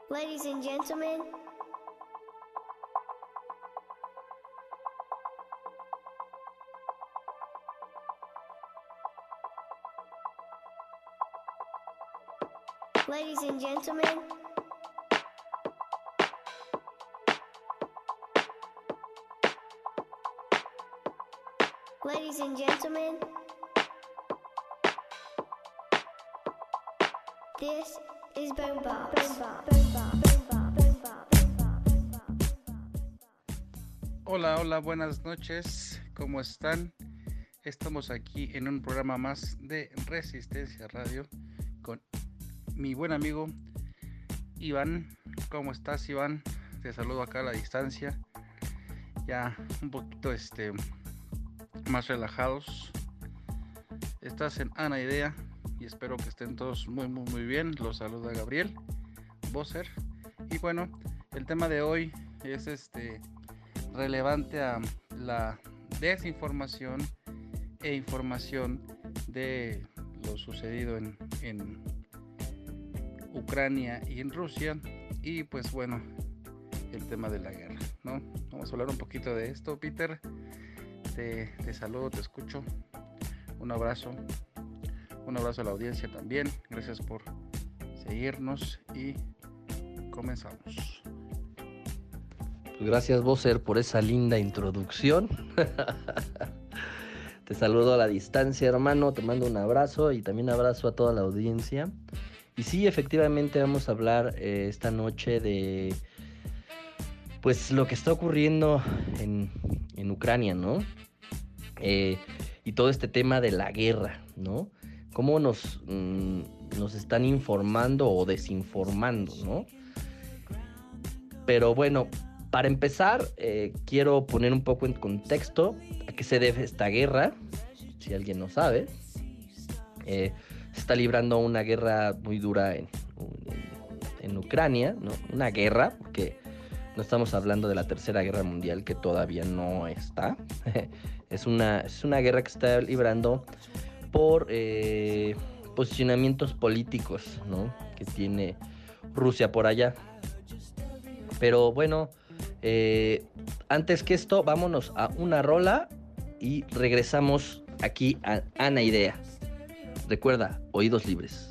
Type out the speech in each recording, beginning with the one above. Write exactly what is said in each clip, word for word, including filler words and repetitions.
Ladies and gentlemen, ladies and gentlemen, ladies and gentlemen, this is Boom Box. Boom Box. Boom Box. Boom Box. Boom Box. Boom Box. Hola, hola, buenas noches, ¿cómo están? Estamos aquí en un programa más de Resistencia Radio con mi buen amigo Iván. ¿Cómo estás, Iván? Te saludo acá a la distancia, ya un poquito este, más relajados. Estás en Ana Idea y espero que estén todos muy, muy, muy bien. Los saluda Gabriel Bosser. Y bueno, el tema de hoy es este relevante a la desinformación e información de lo sucedido en, en Ucrania y en Rusia, y pues bueno, el tema de la guerra, ¿no? Vamos a hablar un poquito de esto. Peter, te, te saludo, te escucho, un abrazo, un abrazo a la audiencia también, gracias por seguirnos y comenzamos. Gracias, Bosser, por esa linda introducción. Te saludo a la distancia, hermano, te mando un abrazo y también abrazo a toda la audiencia. Y sí, efectivamente vamos a hablar eh, esta noche de pues lo que está ocurriendo en, en Ucrania, ¿no? Eh, y todo este tema de la guerra, ¿no? Cómo nos, mmm, nos están informando o desinformando, ¿no? Pero bueno, para empezar, eh, quiero poner un poco en contexto a qué se debe esta guerra, si alguien no sabe. Eh, se está librando una guerra muy dura en, en, en Ucrania, ¿no? Una guerra, porque no estamos hablando de la Tercera Guerra Mundial, que todavía no está. es, una, es una guerra que se está librando por eh, posicionamientos políticos, ¿no? Que tiene Rusia por allá. Pero bueno, eh, antes que esto, vámonos a una rola y regresamos aquí a Ana Idea. Recuerda, oídos libres.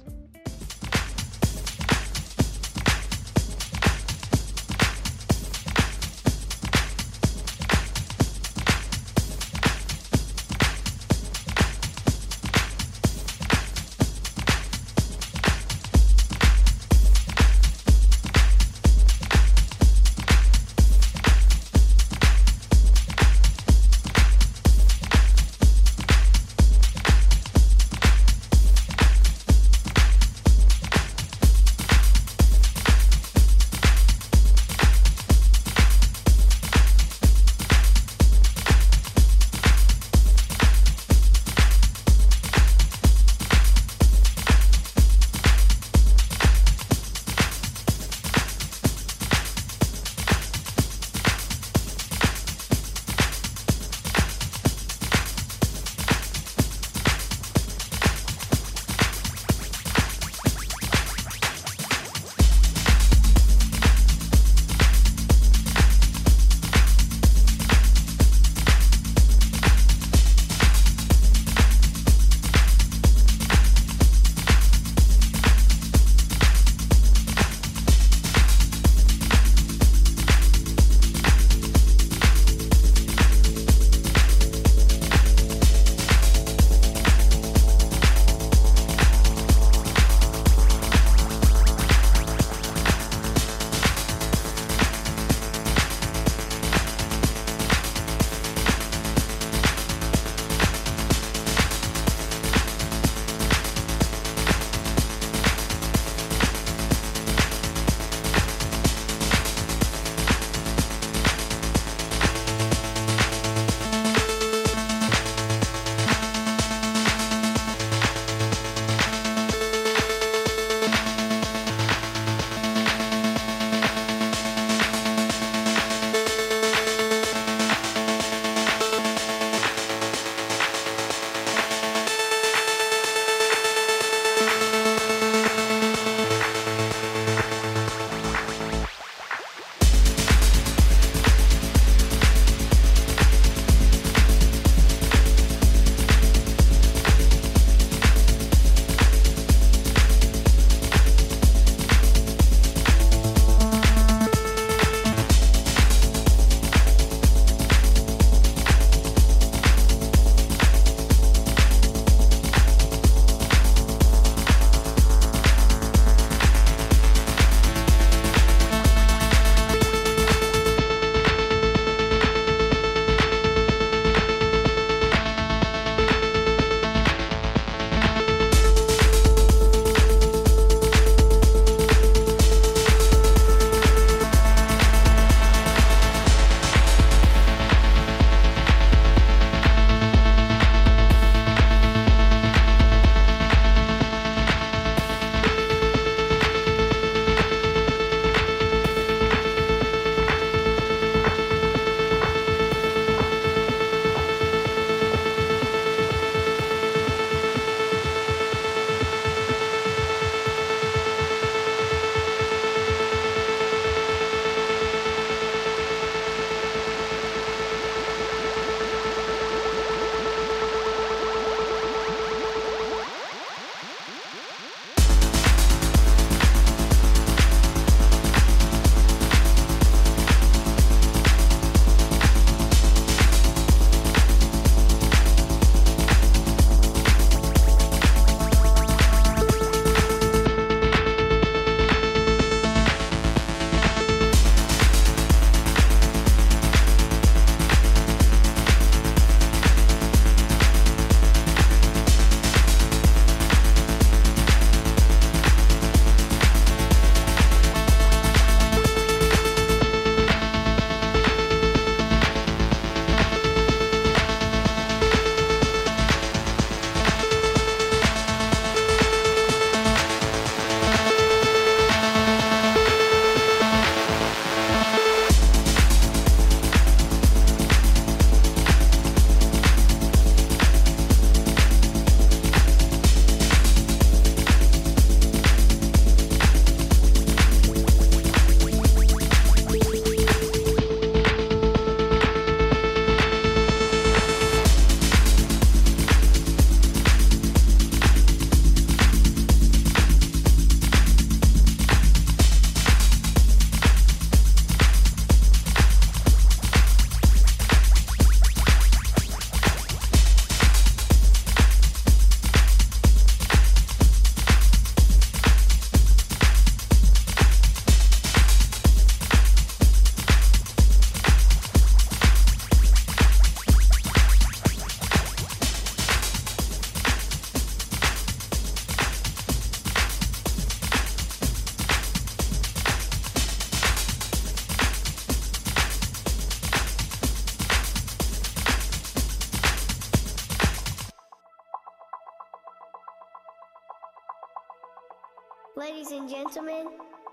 Ladies and gentlemen,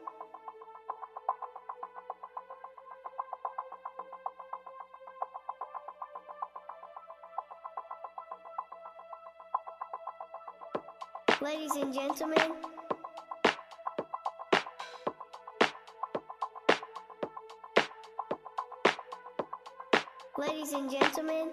ladies and gentlemen, ladies and gentlemen,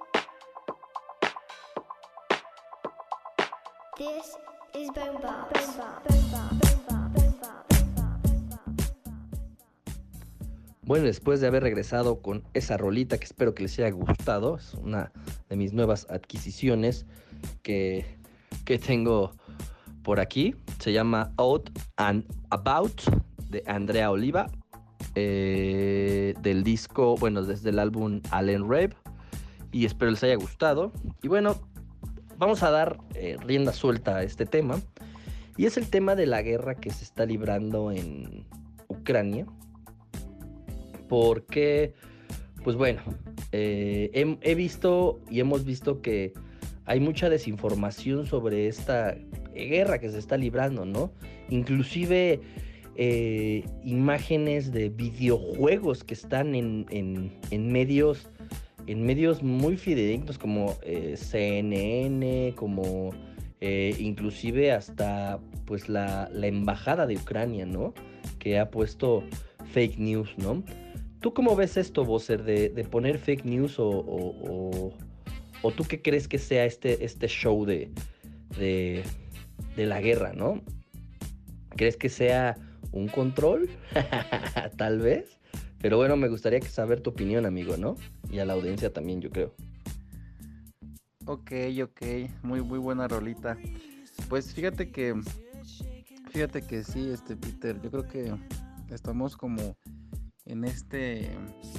this is Boom Box. Boom Box. Boom Box. Boom Box. Boom Box. Boom Box. Boom Box. Bueno, después de haber regresado con esa rolita que espero que les haya gustado, es una de mis nuevas adquisiciones que, que tengo por aquí. Se llama Out and About de Andrea Oliva, eh, del disco, bueno, desde el álbum Allen Rave, y espero les haya gustado. Y bueno, vamos a dar eh, rienda suelta a este tema, y es el tema de la guerra que se está librando en Ucrania, porque, pues bueno, eh, he, he visto y hemos visto que hay mucha desinformación sobre esta guerra que se está librando, ¿no? Inclusive eh, imágenes de videojuegos que están en, en, en medios en medios muy fidedignos como eh, C N N, como eh, inclusive hasta pues la, la embajada de Ucrania, ¿no? Que ha puesto fake news, ¿no? ¿Tú cómo ves esto, Bowser, de, de poner fake news o, o, o, o tú qué crees que sea este, este show de, de, de la guerra, ¿no? ¿Crees que sea un control? Tal vez. Pero bueno, me gustaría saber tu opinión, amigo, ¿no? Y a la audiencia también, yo creo. Ok, ok, muy muy buena rolita. Pues fíjate que, fíjate que sí, este Peter, yo creo que estamos como en este,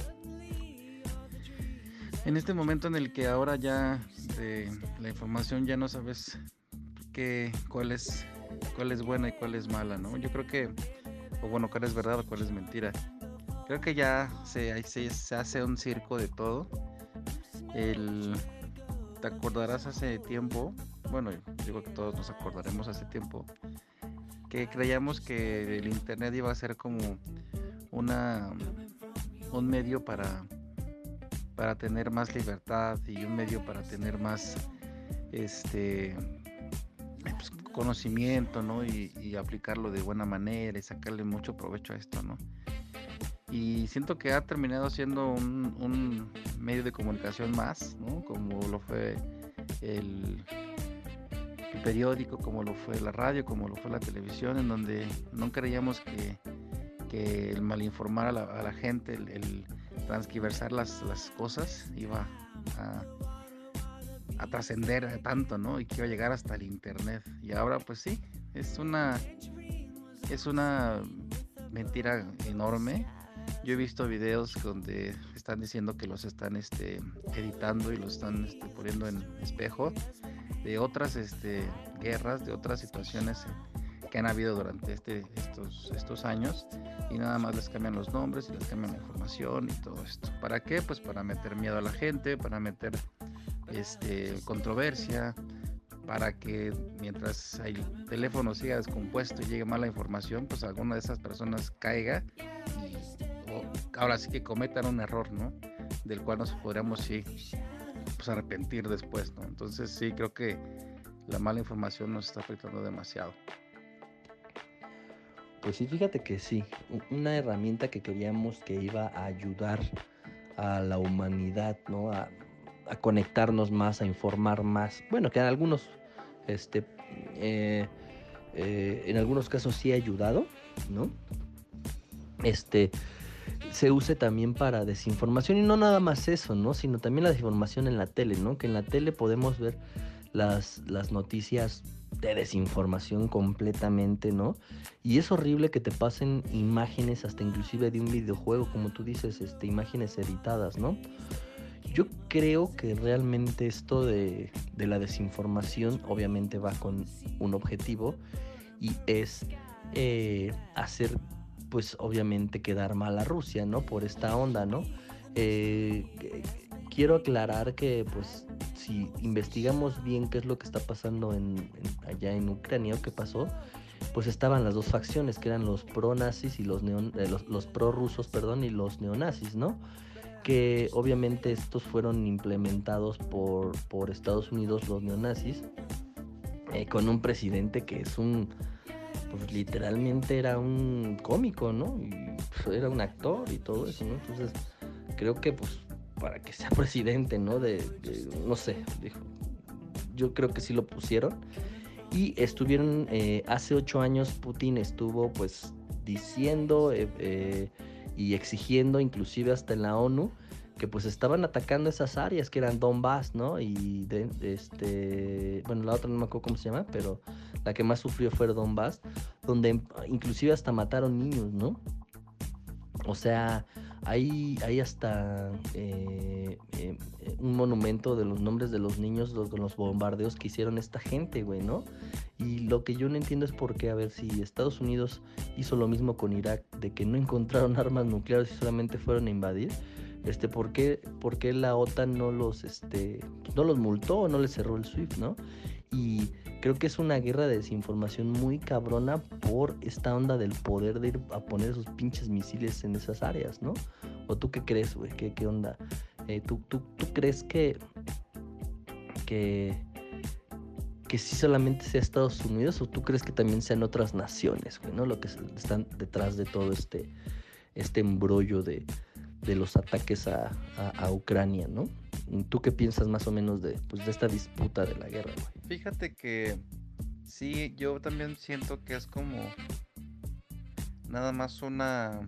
en este momento en el que ahora ya de la información ya no sabes qué, cuál es, cuál es buena y cuál es mala, ¿no? Yo creo que, o bueno, cuál es verdad o cuál es mentira. Creo que ya se, se, se hace un circo de todo. El, te acordarás hace tiempo, bueno, yo creo que todos nos acordaremos hace tiempo, que creíamos que el internet iba a ser como una un medio para, para tener más libertad y un medio para tener más este pues, conocimiento, ¿no? Y, y aplicarlo de buena manera y sacarle mucho provecho a esto, ¿no? Y siento que ha terminado siendo un, un medio de comunicación más, ¿no? Como lo fue el, el periódico, como lo fue la radio, como lo fue la televisión, en donde no creíamos que, que el malinformar a la, a la gente, el, el transquiversar las, las cosas, iba a, a trascender tanto, ¿no? Y que iba a llegar hasta el internet. Y ahora, pues sí, es una, es una mentira enorme. Yo he visto videos donde están diciendo que los están este, editando y los están este, poniendo en espejo de otras este, guerras, de otras situaciones que han habido durante este, estos, estos años, y nada más les cambian los nombres y les cambian la información y todo esto. ¿Para qué? Pues para meter miedo a la gente, para meter este, controversia, para que mientras el teléfono siga descompuesto y llegue mala información, pues alguna de esas personas caiga y o, ahora sí que cometan un error, ¿no? Del cual nos podríamos sí pues arrepentir después, ¿no? Entonces sí creo que la mala información nos está afectando demasiado. Pues sí, fíjate que sí, una herramienta que queríamos que iba a ayudar a la humanidad, ¿no? A, a conectarnos más, a informar más. Bueno, que en algunos, este, eh, eh, en algunos casos sí ha ayudado, ¿no? Este, se use también para desinformación, y no nada más eso, ¿no? Sino también la desinformación en la tele, ¿no? Que en la tele podemos ver las, las noticias de desinformación completamente, ¿no? Y es horrible que te pasen imágenes hasta inclusive de un videojuego, como tú dices, este, imágenes editadas, ¿no? Yo creo que realmente esto de, de la desinformación obviamente va con un objetivo, y es eh, hacer, pues obviamente quedar mal a Rusia, ¿no? Por esta onda, ¿no? Eh, quiero aclarar que, pues, si investigamos bien qué es lo que está pasando en, en, allá en Ucrania o qué pasó, pues estaban las dos facciones, que eran los pro-nazis y los, neo, eh, los, los pro-rusos, perdón, y los neonazis, ¿no? Que obviamente estos fueron implementados por, por Estados Unidos, los neonazis, eh, con un presidente que es un, pues literalmente era un cómico, ¿no? Y pues, era un actor y todo eso, ¿no? Entonces, creo que pues para que sea presidente, ¿no? De, de no sé, dijo, yo creo que sí lo pusieron. Y estuvieron, eh, hace ocho años Putin estuvo pues diciendo eh, eh, y exigiendo, inclusive hasta en la ONU, que pues estaban atacando esas áreas que eran Donbass, ¿no? Y de, de este, bueno, la otra no me acuerdo cómo se llama, pero la que más sufrió fue Donbass, donde inclusive hasta mataron niños, ¿no? O sea, hay, hay hasta eh, eh, un monumento de los nombres de los niños, los, de los bombardeos que hicieron esta gente, güey, ¿no? Y lo que yo no entiendo es por qué, a ver, si Estados Unidos hizo lo mismo con Irak, de que no encontraron armas nucleares y solamente fueron a invadir, este, ¿por qué, por qué la OTAN no los, este, no los multó o no les cerró el SWIFT, ¿no? Y creo que es una guerra de desinformación muy cabrona por esta onda del poder de ir a poner esos pinches misiles en esas áreas, ¿no? ¿O tú qué crees, güey? ¿Qué, qué onda? Eh, ¿tú, tú, ¿Tú crees que, que, que sí solamente sea Estados Unidos o tú crees que también sean otras naciones, güey, ¿no? Lo que están detrás de todo este, este embrollo de, de los ataques a, a, a Ucrania, ¿no? ¿Tú qué piensas más o menos de, pues, de esta disputa de la guerra, güey? Fíjate que sí, yo también siento que es como nada más una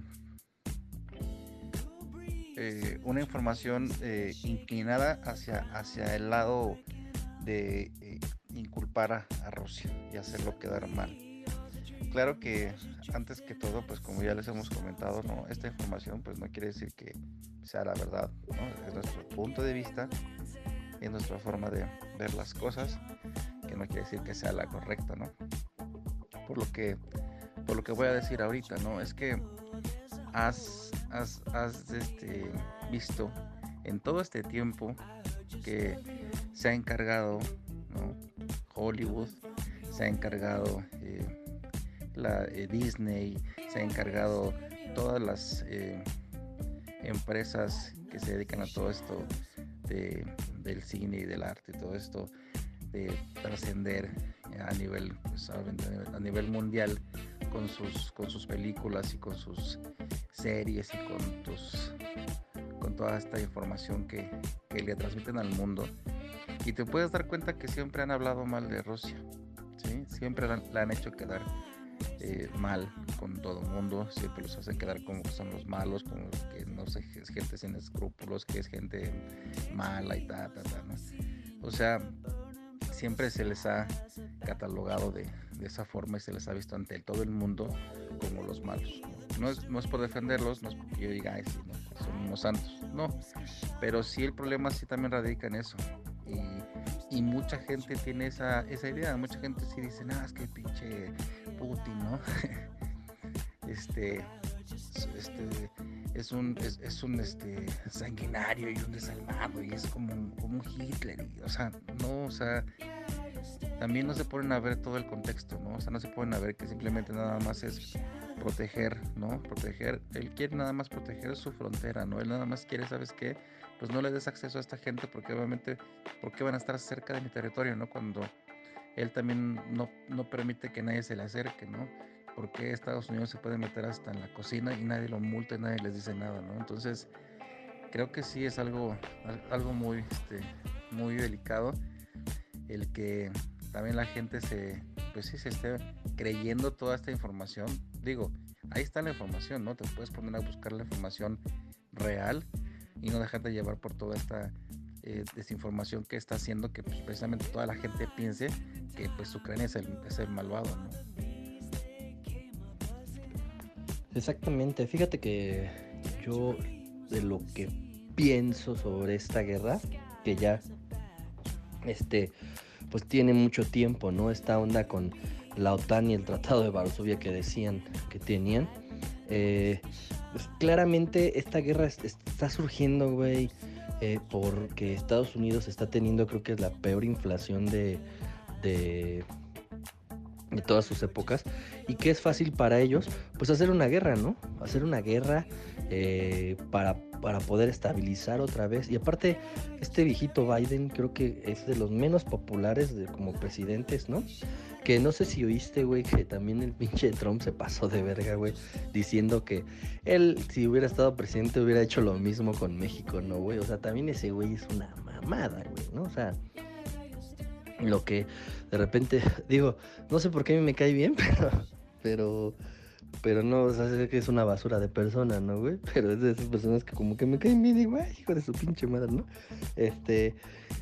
eh, una información eh, inclinada hacia, hacia el lado de eh, inculpar a, a Rusia y hacerlo quedar mal. Claro que antes que todo, pues como ya les hemos comentado, ¿no? Esta información pues no quiere decir que sea la verdad, ¿no? Es nuestro punto de vista, es nuestra forma de ver las cosas, que no quiere decir que sea la correcta, ¿no? Por lo que, por lo que voy a decir ahorita, ¿no? Es que has, has, has este, visto en todo este tiempo que se ha encargado, ¿no? Hollywood, se ha encargado eh, la eh, Disney, se ha encargado todas las eh, empresas que se dedican a todo esto de, del cine y del arte y todo esto de trascender a nivel, pues, a nivel mundial con sus con sus películas y con sus series y con tus con toda esta información que, que le transmiten al mundo, y te puedes dar cuenta que siempre han hablado mal de Rusia, ¿sí? Siempre la, la han hecho quedar Eh, mal con todo el mundo, siempre los hacen quedar como que son los malos, como que no sé, es gente sin escrúpulos, que es gente mala y ta, ta, ta, ¿no? O sea, siempre se les ha catalogado de, de esa forma y se les ha visto ante todo el mundo como los malos. No es, no es por defenderlos, no es porque yo diga, ay, sí, no, son unos santos, no, pero sí el problema sí también radica en eso. Y, y mucha gente tiene esa, esa idea, mucha gente sí dice, ah, es que pinche Putin, ¿no? este, este, es un, es, es un este, sanguinario y un desalmado, y es como un, como un Hitler, y, o sea, no, o sea, también no se ponen a ver todo el contexto, ¿no? O sea, no se ponen a ver que simplemente nada más es proteger, ¿no? Proteger, él quiere nada más proteger su frontera, ¿no? Él nada más quiere, ¿sabes qué? Pues no le des acceso a esta gente porque obviamente, ¿por qué van a estar cerca de mi territorio, ¿no? Cuando él también no, no permite que nadie se le acerque, ¿no? Porque Estados Unidos se puede meter hasta en la cocina y nadie lo multa y nadie les dice nada, ¿no? Entonces, creo que sí es algo, algo muy, este, muy delicado el que también la gente se, pues sí, se esté creyendo toda esta información. Digo, ahí está la información, ¿no? Te puedes poner a buscar la información real y no dejarte llevar por toda esta eh, desinformación que está haciendo que, pues, precisamente toda la gente piense que, pues, Ucrania es el, es el malvado, ¿no? Exactamente, fíjate que yo de lo que pienso sobre esta guerra, que ya este pues tiene mucho tiempo, ¿no? Esta onda con la OTAN y el Tratado de Varsovia que decían que tenían. Eh, pues claramente esta guerra es, está surgiendo, güey, eh, porque Estados Unidos está teniendo, creo que es la peor inflación de, de, de todas sus épocas, y que es fácil para ellos, pues hacer una guerra, ¿no? Hacer una guerra eh, para, para poder estabilizar otra vez. Y aparte, este viejito Biden creo que es de los menos populares de, como presidentes, ¿no? Que no sé si oíste, güey, que también el pinche Trump se pasó de verga, güey, diciendo que él, si hubiera estado presidente, hubiera hecho lo mismo con México, ¿no, güey? O sea, también ese güey es una mamada, güey, ¿no? O sea, lo que de repente, digo, no sé por qué a mí me cae bien, pero, pero, pero no, o sea, sé que es una basura de persona, ¿no, güey? Pero es de esas personas que como que me caen bien, digo, ay, hijo de su pinche madre, ¿no? Este,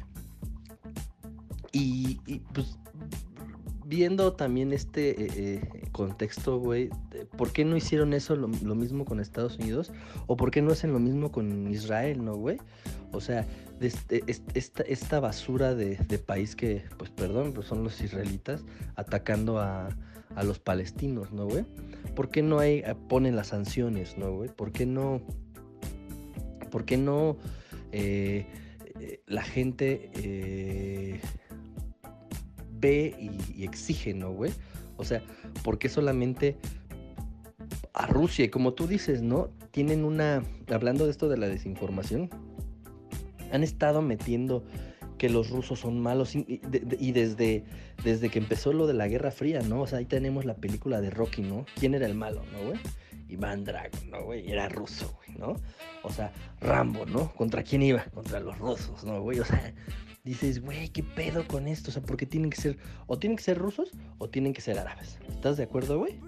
y, y pues, viendo también este eh, eh, contexto, güey, ¿por qué no hicieron eso lo, lo mismo con Estados Unidos? ¿O por qué no hacen lo mismo con Israel, no, güey? O sea, de este, esta, esta basura de, de país que, pues perdón, pues son los israelitas atacando a, a los palestinos, ¿no, güey? ¿Por qué no hay, ponen las sanciones, no, güey? ¿Por qué no, por qué no eh, eh, la gente... Eh, ve y, y exige, ¿no, güey? O sea, ¿por qué solamente a Rusia? Y como tú dices, ¿no? Tienen una... Hablando de esto de la desinformación, han estado metiendo que los rusos son malos y, y, de, y desde, desde que empezó lo de la Guerra Fría, ¿no? O sea, ahí tenemos la película de Rocky, ¿no? ¿Quién era el malo, no, güey? Iván Drago, ¿no, güey? Era ruso, güey, ¿no? O sea, Rambo, ¿no? ¿Contra quién iba? Contra los rusos, ¿no, güey? O sea... Dices, güey, ¿qué pedo con esto? O sea, porque tienen que ser, o tienen que ser rusos, o tienen que ser árabes. ¿Estás de acuerdo, güey?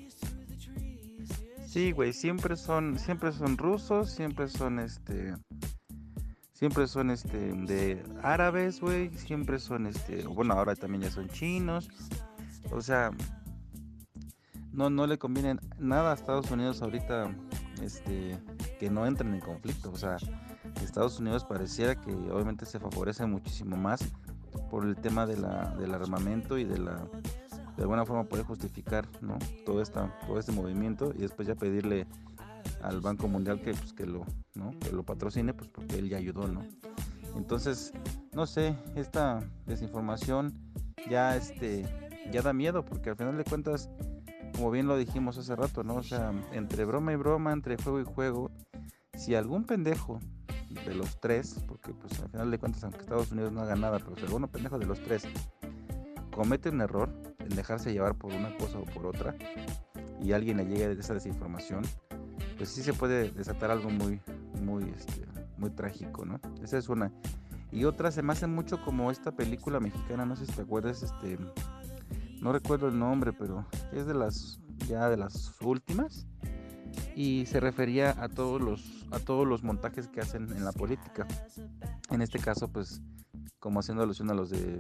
Sí, güey, siempre son, siempre son rusos, siempre son este, siempre son este, de árabes, güey, siempre son este, bueno, ahora también ya son chinos, o sea, no, no le conviene nada a Estados Unidos ahorita, este, que no entren en conflicto, o sea, Estados Unidos pareciera que obviamente se favorece muchísimo más por el tema de la, del armamento y de la de alguna forma poder justificar, ¿no? todo esta todo este movimiento y después ya pedirle al Banco Mundial que pues que lo no que lo patrocine, pues porque él ya ayudó, ¿no? Entonces, no sé, esta desinformación ya este ya da miedo, porque al final de cuentas, como bien lo dijimos hace rato, ¿no? O sea, entre broma y broma, entre juego y juego, si algún pendejo de los tres, porque pues al final de cuentas, aunque Estados Unidos no haga nada, pero si alguno pendejo de los tres comete un error en dejarse llevar por una cosa o por otra y alguien le llegue de esa desinformación, pues sí se puede desatar algo muy muy este muy trágico, ¿no? Esa es una. Y otra se me hace mucho como esta película mexicana, no sé si te acuerdas, este no recuerdo el nombre, pero es de las ya de las últimas y se refería a todos los a todos los montajes que hacen en la política. En este caso, pues, como haciendo alusión a los de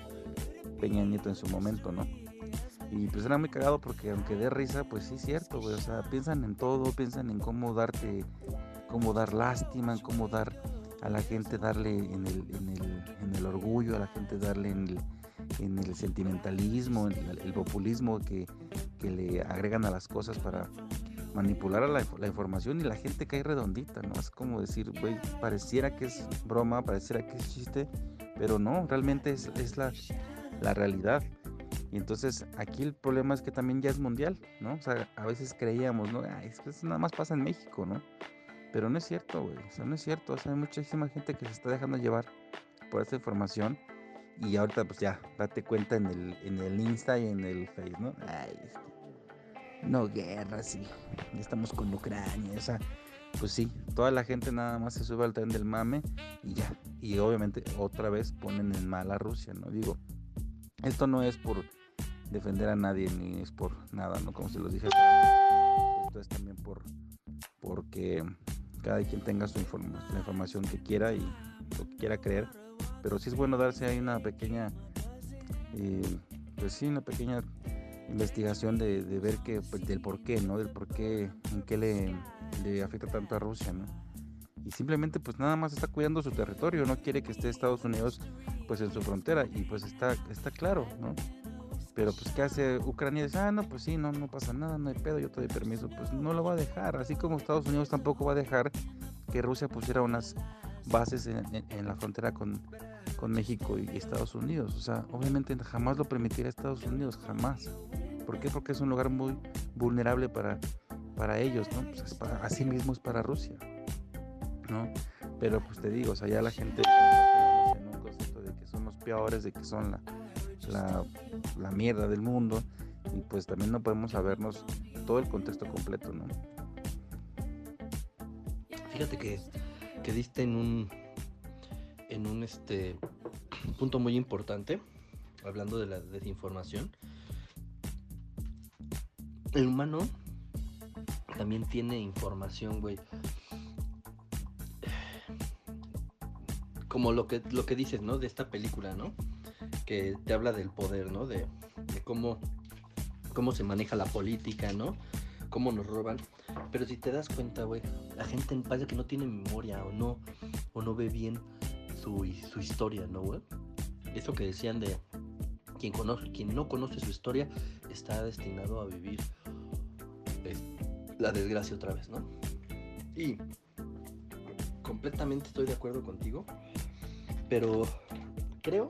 Peña Nieto en su momento, ¿no? Y pues era muy cagado porque aunque dé risa, pues sí es cierto, güey. O sea, piensan en todo, piensan en cómo darte, cómo dar lástima, en cómo dar a la gente, darle en el, en el, en el orgullo, a la gente darle en el, en el sentimentalismo, en el, el populismo que, que le agregan a las cosas para manipular a la, la información, y la gente cae redondita, ¿no? Es como decir, güey, pareciera que es broma, pareciera que es chiste, pero no, realmente es, es la, la realidad. Y entonces aquí el problema es que también ya es mundial, ¿no? O sea, a veces creíamos, ¿no? Ay, es que eso nada más pasa en México, ¿no? Pero no es cierto, güey, o sea, no es cierto. O sea, hay muchísima gente que se está dejando llevar por esta información. Y ahorita pues ya, date cuenta en el, en el Insta y en el Face, ¿no? Ay, es que no guerra, sí, ya estamos con Ucrania, o sea, pues sí, toda la gente nada más se sube al tren del mame y ya, y obviamente otra vez ponen en mal a Rusia, ¿no? Digo, esto no es por defender a nadie ni es por nada, ¿no? Como se los dije, esto es también por porque cada quien tenga su informa, la información que quiera y lo que quiera creer, pero sí es bueno darse ahí una pequeña, eh, pues sí, una pequeña investigación de, de ver que, del por qué, ¿no? Del por qué, en qué le, le afecta tanto a Rusia, ¿no? Y simplemente pues nada más está cuidando su territorio, no quiere que esté Estados Unidos pues en su frontera, y pues está, está claro, ¿no? Pero pues ¿qué hace Ucrania? Dice, ah, no, pues sí, no, no pasa nada, no hay pedo, yo te doy permiso. Pues no lo va a dejar, así como Estados Unidos tampoco va a dejar que Rusia pusiera unas bases en, en, en la frontera con, con México y Estados Unidos. O sea, obviamente jamás lo permitirá Estados Unidos, jamás. ¿Por qué? Porque es un lugar muy vulnerable para, para ellos, ¿no? Pues es para, así mismo es para Rusia, ¿no? Pero pues te digo, o sea, ya la gente está en un concepto de que son los peores, de que son la, la, la mierda del mundo, y pues también no podemos sabernos todo el contexto completo, ¿no? Fíjate que, que diste en un en un este punto muy importante, hablando de la desinformación. El humano también tiene información, güey. Como lo que lo que dices, ¿no? De esta película, ¿no? Que te habla del poder, ¿no? De, de cómo, cómo se maneja la política, ¿no? Cómo nos roban. Pero si te das cuenta, güey, la gente parece que no tiene memoria o no, o no ve bien su, su historia, ¿no, güey? Eso que decían de quien conoce, quien no conoce su historia está destinado a vivir es, la desgracia otra vez, ¿no? Y completamente estoy de acuerdo contigo, pero creo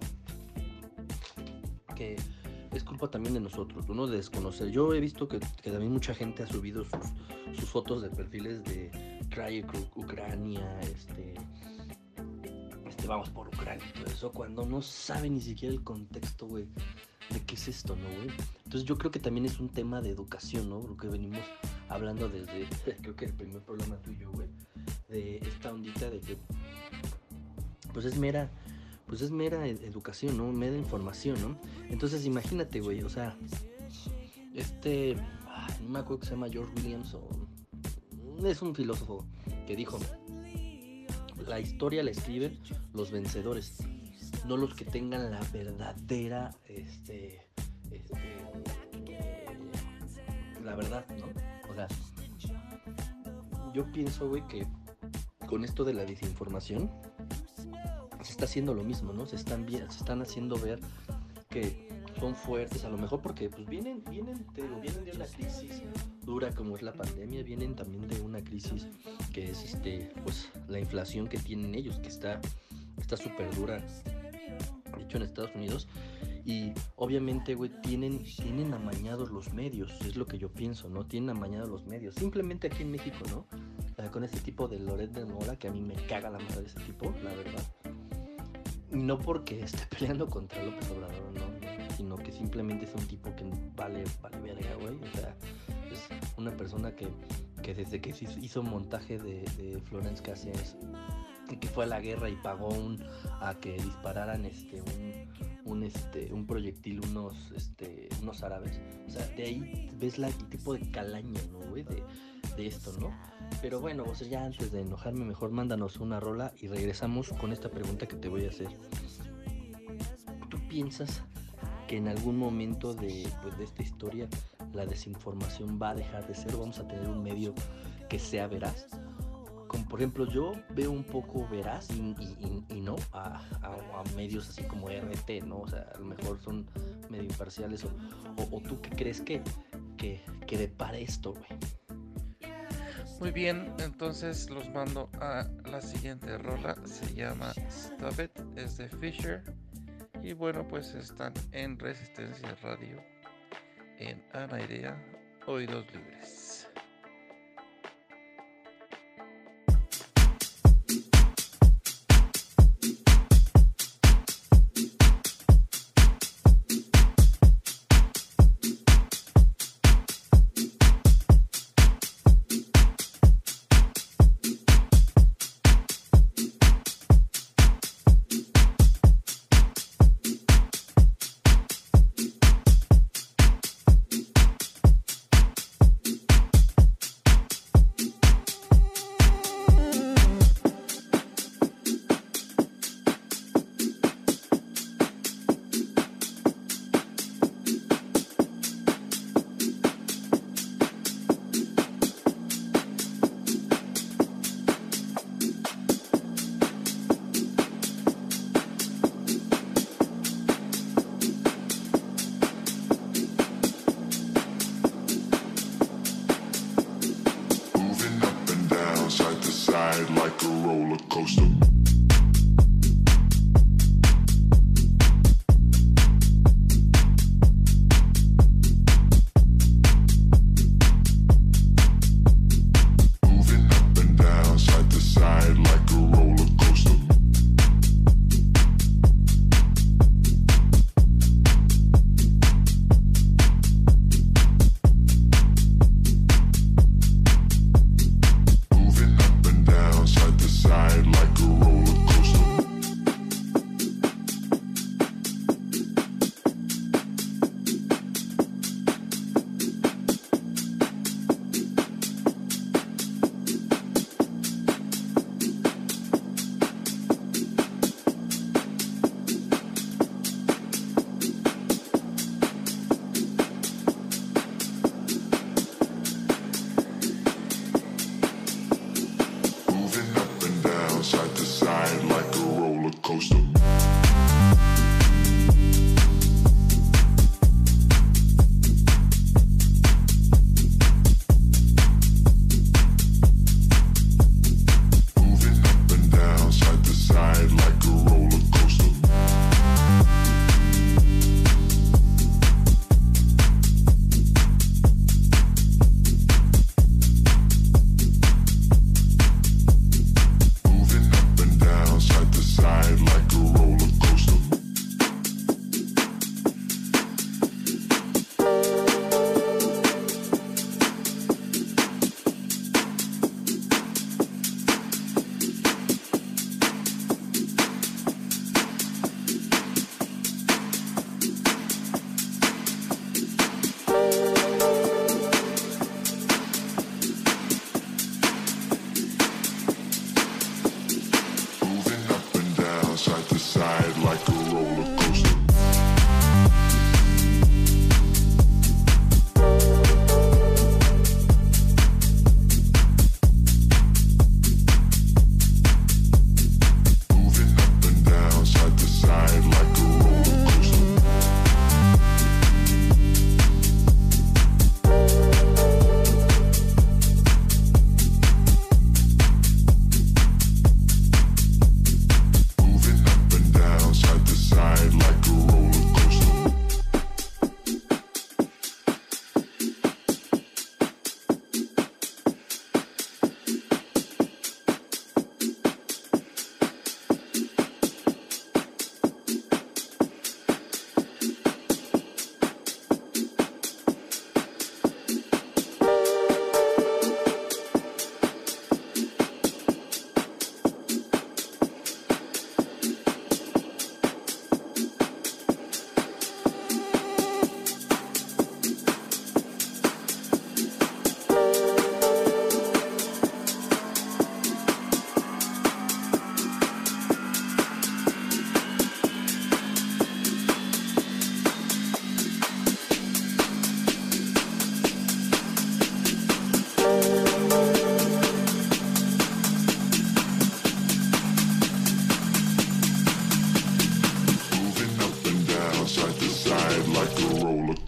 que es culpa también de nosotros, ¿no? De desconocer. Yo he visto que, que también mucha gente ha subido sus, sus fotos de perfiles de Cry Ucrania, este, este, vamos por Ucrania y todo eso, cuando no sabe ni siquiera el contexto, güey, de qué es esto, ¿no, güey? Entonces yo creo que también es un tema de educación, ¿no? Lo que venimos hablando desde, creo que el primer programa tuyo, güey, de esta ondita de que, pues es mera... pues es mera educación, ¿no? Mera información, ¿no? Entonces imagínate, güey, o sea, este, ay, no me acuerdo que se llama George Williams, o es un filósofo que dijo, la historia la escriben los vencedores, no los que tengan la verdadera, este, este, la verdad, ¿no? O sea, yo pienso, güey, que con esto de la desinformación se está haciendo lo mismo, ¿no? Se están, se están haciendo ver que son fuertes, a lo mejor porque pues vienen, vienen, te digo, vienen de una crisis dura como es la pandemia, vienen también de una crisis que es este, pues la inflación que tienen ellos, que está está súper dura, de hecho en Estados Unidos, y obviamente, güey, tienen, tienen amañados los medios, es lo que yo pienso, ¿no? Tienen amañados los medios, simplemente aquí en México, ¿no? Eh, con ese tipo de Loret de Mola, que a mí me caga la madre de ese tipo, la verdad. No porque esté peleando contra López Obrador, no, no, sino que simplemente es un tipo que vale, vale verga, güey. O sea, es una persona que, que desde que hizo montaje de, de Florence Cassés, y que fue a la guerra y pagó un, a que dispararan este un, un este un proyectil unos este unos árabes. O sea, de ahí ves la, el tipo de calaña, ¿no, güey? De, de esto, ¿no? Pero bueno, o sea, ya antes de enojarme, mejor mándanos una rola y regresamos con esta pregunta que te voy a hacer. ¿Tú piensas que en algún momento de, pues, de esta historia la desinformación va a dejar de ser? ¿Vamos a tener un medio que sea veraz? Como por ejemplo, yo veo un poco veraz y, y, y, y no a, a, a medios así como R T, ¿no? O sea, a lo mejor son medio imparciales. O, o, o tú qué crees que, que, que depare esto, güey. Muy bien, entonces los mando a la siguiente rola, se llama Stop It, es de Fisher, y bueno, pues están en Resistencia Radio, en Ana Idea, Oídos Libres. Like a roller coaster.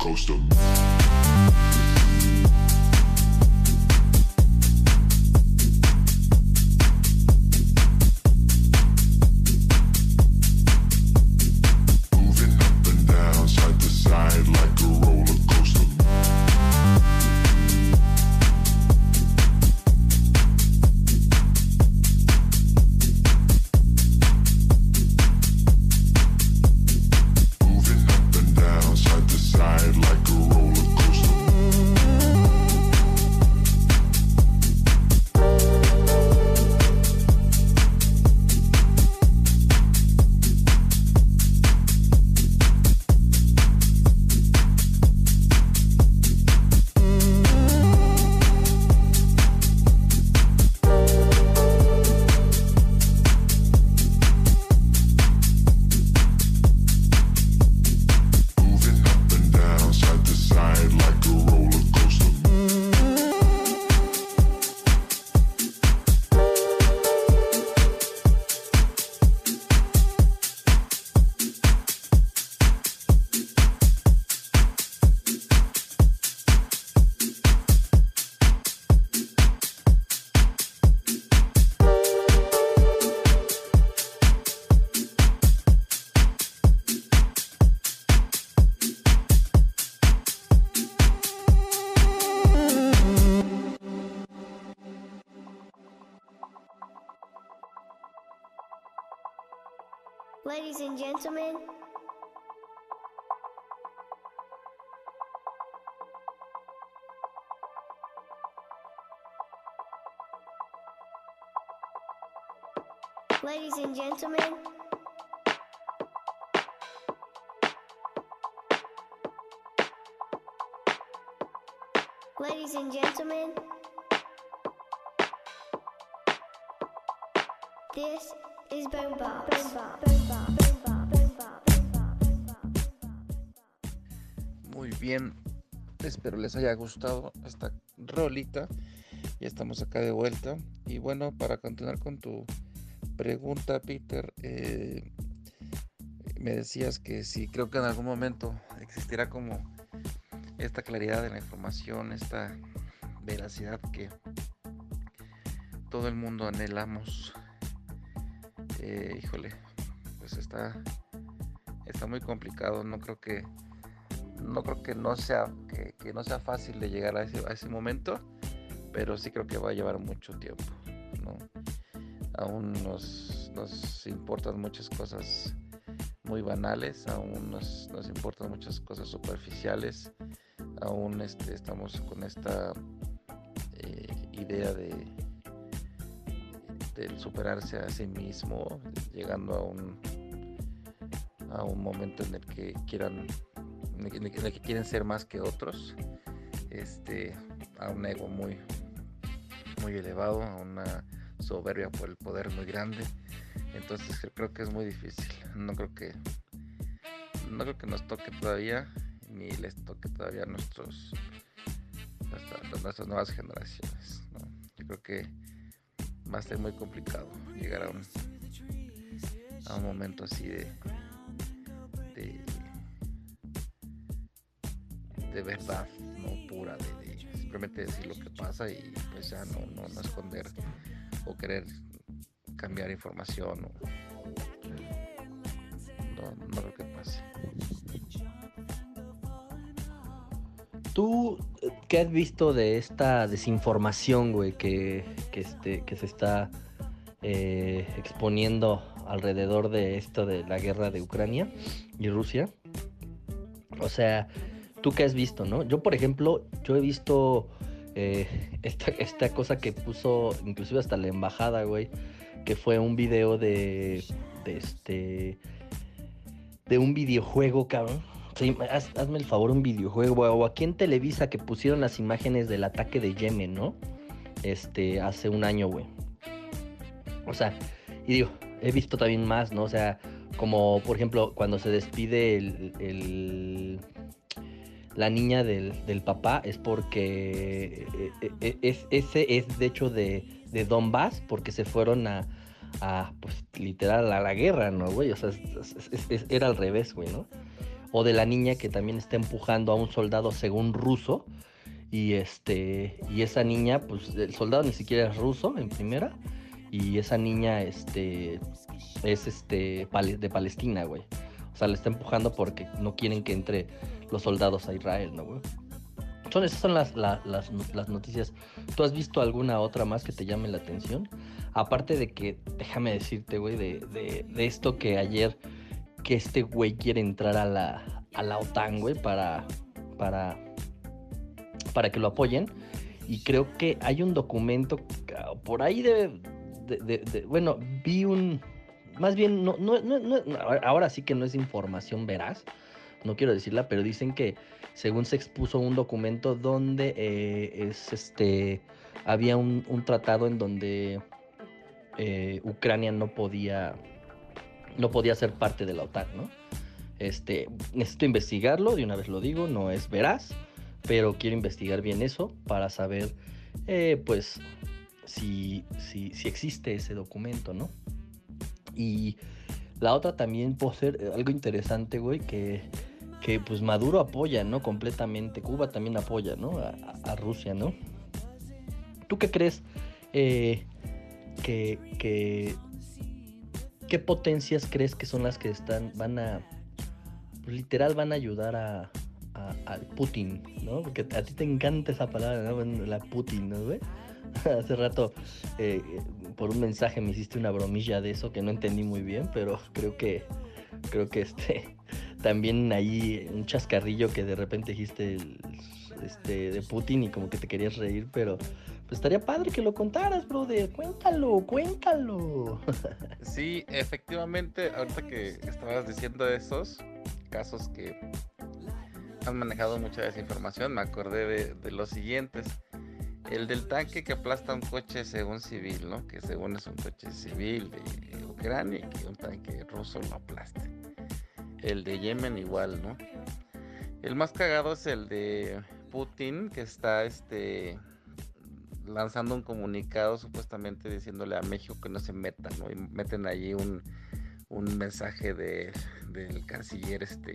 coaster. Moving up and down, side to side like a roller coaster. Moving up and down, side to side like a roller coaster. Moving up and down, side to side like a roller coaster. Ladies and gentlemen, ladies and gentlemen, ladies and gentlemen, this is Boom Bar. Boom Bar. Boom Bar. Boom Bar. Boom Bar. Boom Bar. Boom Bar. Muy bien, espero les haya gustado esta rolita. Ya estamos acá de vuelta. Y bueno, para continuar con tu pregunta, Peter, eh, me decías que si creo que en algún momento existirá como esta claridad en la información, esta veracidad que todo el mundo anhelamos. Eh, híjole, pues está está muy complicado. No creo que no creo que no sea que, que no sea fácil de llegar a ese, a ese momento, pero sí creo que va a llevar mucho tiempo, ¿no? Aún nos, nos importan muchas cosas muy banales, aún nos, nos importan muchas cosas superficiales, aún este, estamos con esta eh, idea de del superarse a sí mismo, llegando a un a un momento en el que quieran en el, en el que quieren ser más que otros, este a un ego muy muy elevado, a una soberbia por el poder muy grande. Entonces creo que es muy difícil. No creo que no creo que nos toque todavía, ni les toque todavía a nuestros nuestras, nuestras nuevas generaciones, ¿no? Yo creo que va a ser muy complicado llegar a un a un momento así de de, de verdad, no pura, de, de simplemente decir lo que pasa y pues ya no, no, no esconder o querer cambiar información o, no, no creo que pase. ¿Tú qué has visto de esta desinformación, güey, que, que, este, que se está eh, exponiendo alrededor de esto de la guerra de Ucrania y Rusia? O sea, ¿tú qué has visto, no? Yo, por ejemplo, yo he visto eh, esta, esta cosa que puso inclusive hasta la embajada, güey, que fue un video de, de este, de un videojuego, cabrón. Sí, haz, hazme el favor, un videojuego, o aquí en Televisa que pusieron las imágenes del ataque de Yemen, ¿no? Este, hace un año, güey. O sea, y digo, he visto también más, ¿no? O sea, como por ejemplo, cuando se despide el, el la niña del, del papá, es porque es, es, ese es de hecho de, de Donbass, porque se fueron a, a pues literal a la guerra, ¿no, güey? O sea, es, es, es, era al revés, güey, ¿no? o de la niña que también está empujando a un soldado según ruso, y este y esa niña, pues el soldado ni siquiera es ruso en primera, y esa niña este es este pale- de Palestina, güey. O sea, le está empujando porque no quieren que entre los soldados a Israel, ¿no, güey? Son, esas son las, la- las, no- las noticias. ¿Tú has visto alguna otra más que te llame la atención? Aparte de que, déjame decirte, güey, de, de, de esto que ayer, que este güey quiere entrar a la, a la OTAN, güey, para, para, para que lo apoyen. Y creo que hay un documento ca- por ahí de, de, de- de- bueno, vi un, más bien, no, no, no, no- no, ahora sí que no es información veraz, no quiero decirla, pero dicen que según se expuso un documento donde eh, es este, había un, un tratado en donde eh, Ucrania no podía, no podía ser parte de la OTAN, ¿no? Este, necesito investigarlo, de una vez lo digo, no es veraz, pero quiero investigar bien eso para saber, eh, pues, si, si, si existe ese documento, ¿no? Y la otra también puede ser eh, algo interesante, güey, que, que pues Maduro apoya, ¿no? Completamente. Cuba también apoya, ¿no? A, a- a Rusia, ¿no? ¿Tú qué crees eh, que, que, qué potencias crees que son las que están, van a, pues, literal van a ayudar a, a, al Putin, ¿no? Porque a ti te encanta esa palabra, ¿no? Bueno, la Putin, ¿no, güey? Hace rato eh, por un mensaje me hiciste una bromilla de eso que no entendí muy bien, pero creo que creo que este también ahí un chascarrillo que de repente dijiste el- este de Putin y como que te querías reír, pero pues estaría padre que lo contaras, brother. Cuéntalo, cuéntalo. Sí, efectivamente, ahorita que estabas diciendo esos casos que han manejado mucha desinformación, me acordé de, de los siguientes. El del tanque que aplasta un coche según civil, ¿no? Que según es un coche civil de Ucrania y que un tanque ruso lo aplaste. El de Yemen igual, ¿no? El más cagado es el de Putin, que está este lanzando un comunicado supuestamente diciéndole a México que no se metan, ¿no? Y meten allí un, un mensaje de, del canciller este,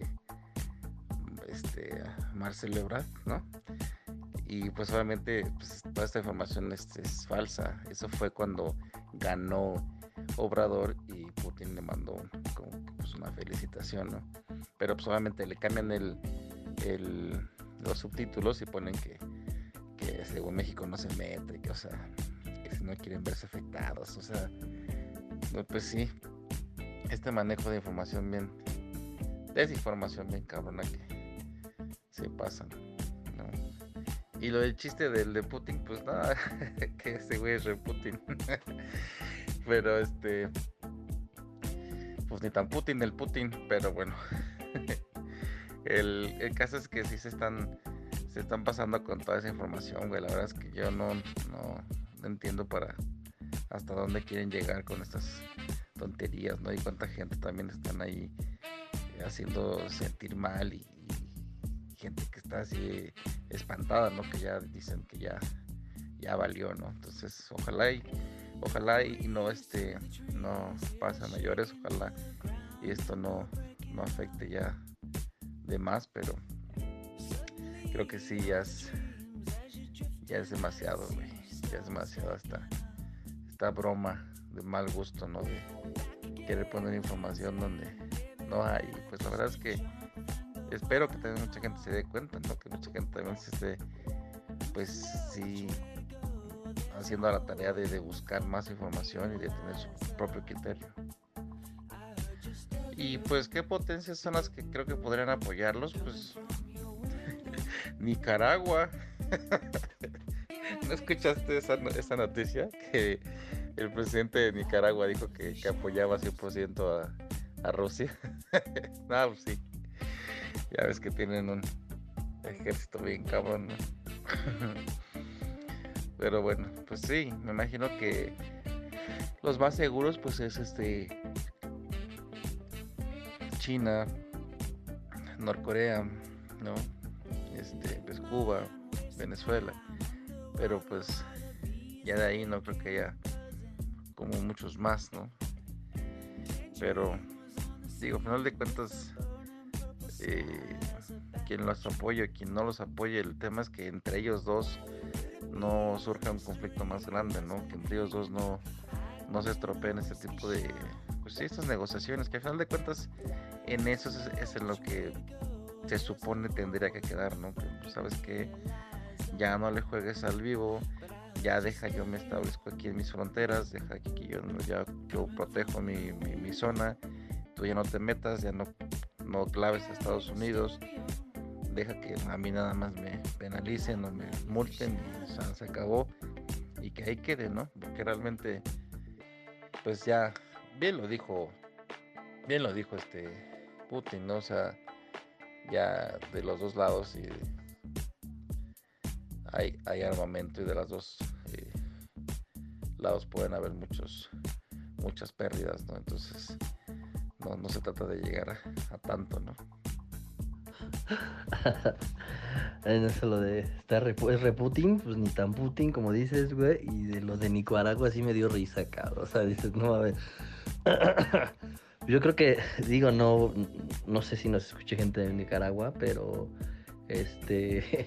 este Marcelo Ebrard, ¿no? Y pues obviamente pues, toda esta información este, es falsa. Eso fue cuando ganó Obrador y Putin le mandó como que, pues, una felicitación, ¿no? Pero pues obviamente le cambian el, el, los subtítulos y ponen que, que según México no se mete, que o sea, que si no quieren verse afectados, o sea, no, pues sí, este manejo de información bien, desinformación bien cabrona que se pasan, ¿no? Y lo del chiste del de Putin, pues nada, que ese güey es re Putin. Pero este, pues ni tan Putin el Putin, pero bueno. El, el caso es que sí se están, se están pasando con toda esa información, güey. La verdad es que yo no, no, no entiendo para hasta dónde quieren llegar con estas tonterías, ¿no? Y cuánta gente también están ahí haciendo sentir mal y, y gente que está así espantada, ¿no? Que ya dicen que ya, ya valió, ¿no? Entonces, ojalá y, ojalá y no este, no pase a mayores, ojalá y esto no, no afecte ya de más, pero creo que sí, ya es, ya es demasiado, güey. Ya es demasiado esta, esta broma de mal gusto, ¿no? De querer poner información donde no hay. Pues la verdad es que espero que también mucha gente se dé cuenta, ¿no? Que mucha gente también se esté, pues sí, haciendo la tarea de, de buscar más información y de tener su propio criterio. Y pues, ¿qué potencias son las que creo que podrían apoyarlos? Pues Nicaragua. ¿No escuchaste esa, esa noticia? Que el presidente de Nicaragua dijo que, que apoyaba cien por ciento a, a Rusia. No, pues sí. Ya ves que tienen un ejército bien cabrón, ¿no? Pero bueno, pues sí, me imagino que los más seguros pues es este China, Norcorea, ¿no? Este, pues Cuba, Venezuela. Pero pues ya de ahí no creo que haya como muchos más, ¿no? Pero digo, al final de cuentas eh, quien los apoye o quien no los apoye, el tema es que entre ellos dos no surja un conflicto más grande, ¿no? Que entre ellos dos no, no se estropeen este tipo de, pues sí, estas negociaciones, que al final de cuentas en eso es, es en lo que se supone tendría que quedar, ¿no? Que pues, sabes que ya no le juegues al vivo, ya deja, yo me establezco aquí en mis fronteras, deja que yo, ya, yo protejo mi, mi, mi zona, tú ya no te metas, ya no, no claves a Estados Unidos, deja que a mí nada más me penalicen o me multen y o sea, se acabó, y que ahí quede, ¿no? Porque realmente, pues ya, bien lo dijo, bien lo dijo este Putin, ¿no? O sea, ya de los dos lados y hay, hay armamento y de los dos eh, lados pueden haber muchos muchas pérdidas, ¿no? Entonces no, no se trata de llegar a, a tanto, ¿no? No sé, lo de estar re, es re Putin, pues ni tan Putin como dices, güey. Y de lo de Nicaragua sí me dio risa, cabrón. O sea, dices, no, a ver. Yo creo que, digo, no, no sé si nos escuche gente de Nicaragua, pero este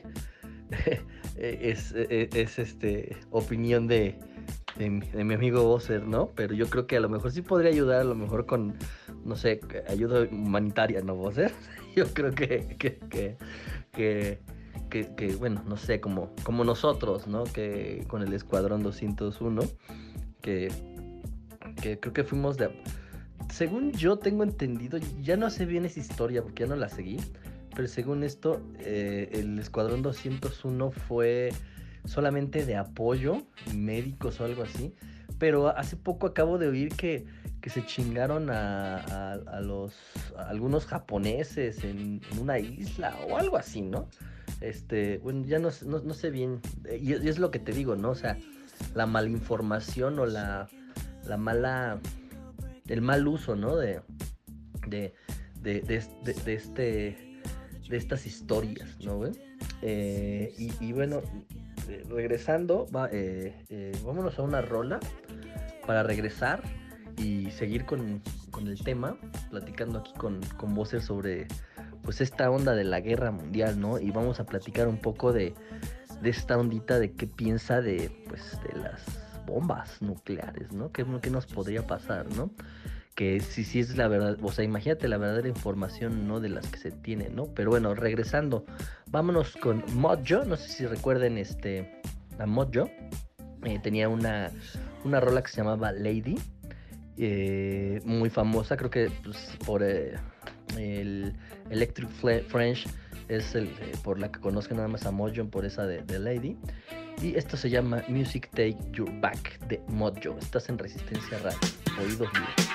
es, es, es este opinión de, de, mi- de mi amigo Bosser, ¿no? Pero yo creo que a lo mejor sí podría ayudar, a lo mejor con, no sé, ayuda humanitaria, ¿no, Bosser? Yo creo que, que, que, que, que, que, bueno, no sé, como, como nosotros, ¿no? Que con el Escuadrón doscientos uno, que, que creo que fuimos de... Según yo tengo entendido, ya no sé bien esa historia porque ya no la seguí, pero según esto, eh, el Escuadrón doscientos uno fue solamente de apoyo, médicos o algo así, pero hace poco acabo de oír que, que se chingaron a, a, a los a algunos japoneses en, en una isla o algo así, ¿no? Este, bueno, ya no, sé- no, no sé bien, eh, y, y es lo que te digo, ¿no? O sea, la malinformación o la, la mala, el mal uso, ¿no? De, de, de, de, de, de este, de estas historias, ¿no, güey? Eh, y, y bueno, eh, regresando, va, eh, eh, vámonos a una rola para regresar y seguir con, con el tema, platicando aquí con, con Bosser sobre pues esta onda de la guerra mundial, ¿no? Y vamos a platicar un poco de, de esta ondita de qué piensa de, pues, de las bombas nucleares, ¿no? ¿Qué, qué nos podría pasar, ¿no? Que si sí es la verdad, o sea, imagínate la verdadera información, ¿no? De las que se tiene, ¿no? Pero bueno, regresando, vámonos con Mojo, no sé si recuerden este, a Mojo, eh, tenía una, una rola que se llamaba Lady, eh, muy famosa, creo que pues, por eh, el Electric Fle- French es el, eh, por la que conozco nada más a Mojo, por esa de, de Lady. Y esto se llama Music Take Your Back de Mojo. Estás en Resistencia Radio, oídos libres.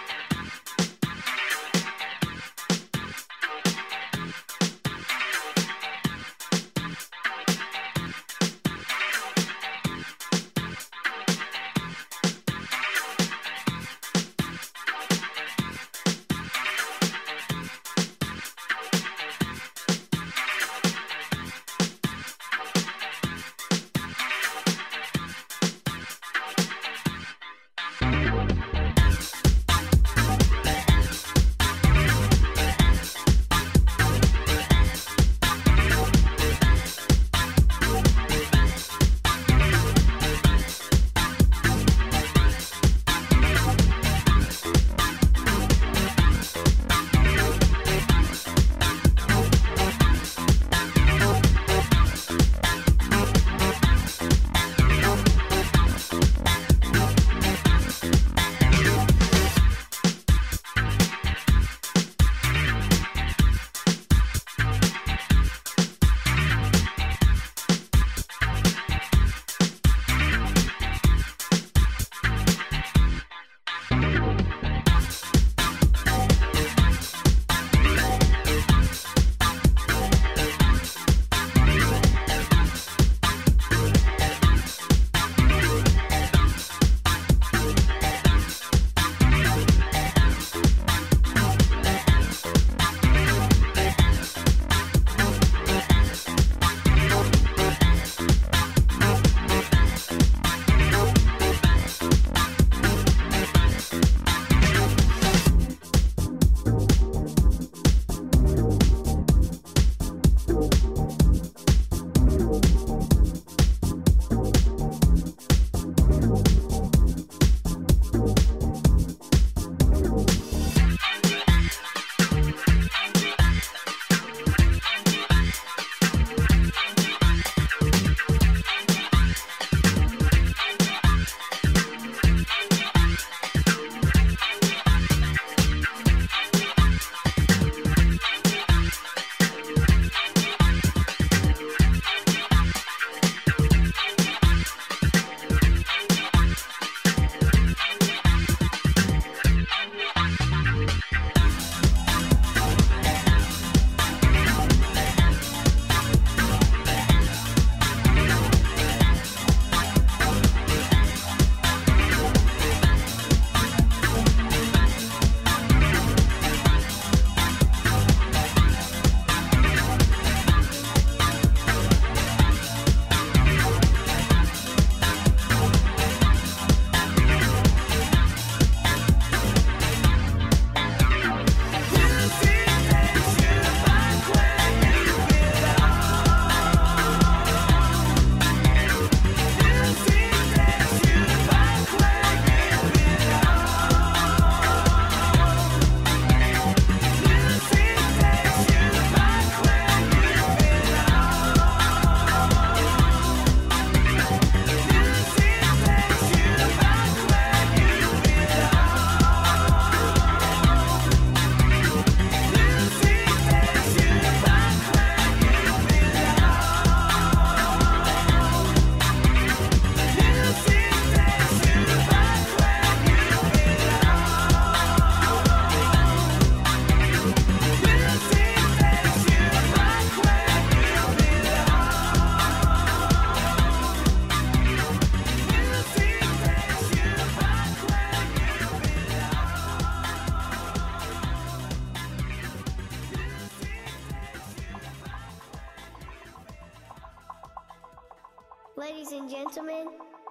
Ladies and gentlemen,